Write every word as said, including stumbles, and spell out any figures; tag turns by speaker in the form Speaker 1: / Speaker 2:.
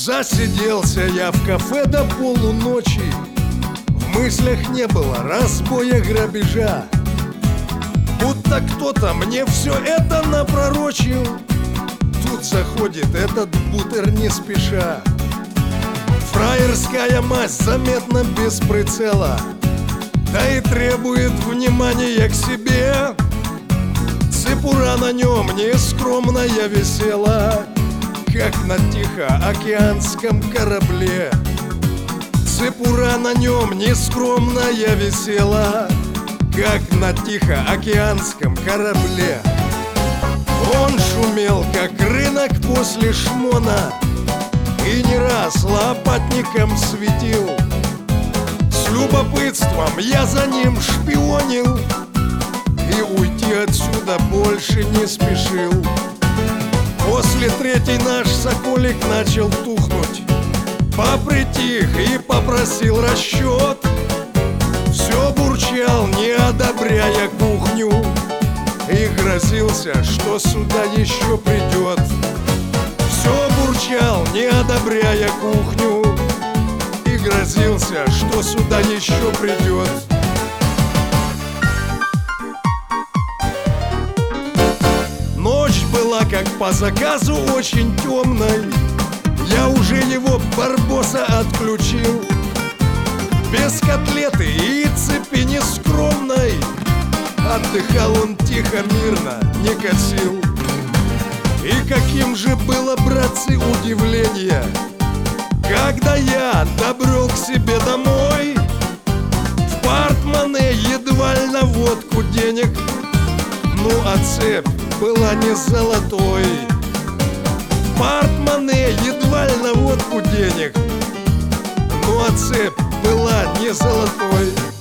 Speaker 1: Засиделся я в кафе до полуночи. В мыслях не было разбоя, грабежа. Будто кто-то мне все это напророчил. Тут заходит этот бутер не спеша. Фраерская масть заметно без прицела, да и требует внимания к себе. Цепура на нем нескромная висела, как на тихоокеанском корабле. Цепура на нем нескромная висела, как на тихоокеанском корабле. Он шумел, как рынок после шмона, и не раз лопатником светил. С любопытством я за ним шпионил и уйти отсюда больше не спешил. После третьей наш соколик начал тухнуть, попритих и попросил расчет. Все бурчал, не одобряя кухню, и грозился, что сюда еще придет. Все бурчал, не одобряя кухню, и грозился, что сюда еще придет. Ночь была, как по заказу, очень темной. Я уже его барбоса отключил. Без котлеты и цепи нескромной отдыхал он тихо, мирно, не косил. И каким же было, братцы, удивление, когда я добрел к себе домой. В портмоне едва ли на водку денег, ну а цепь была не золотой. В портмоне едва ли на водку денег, ну а цепь была не золотой.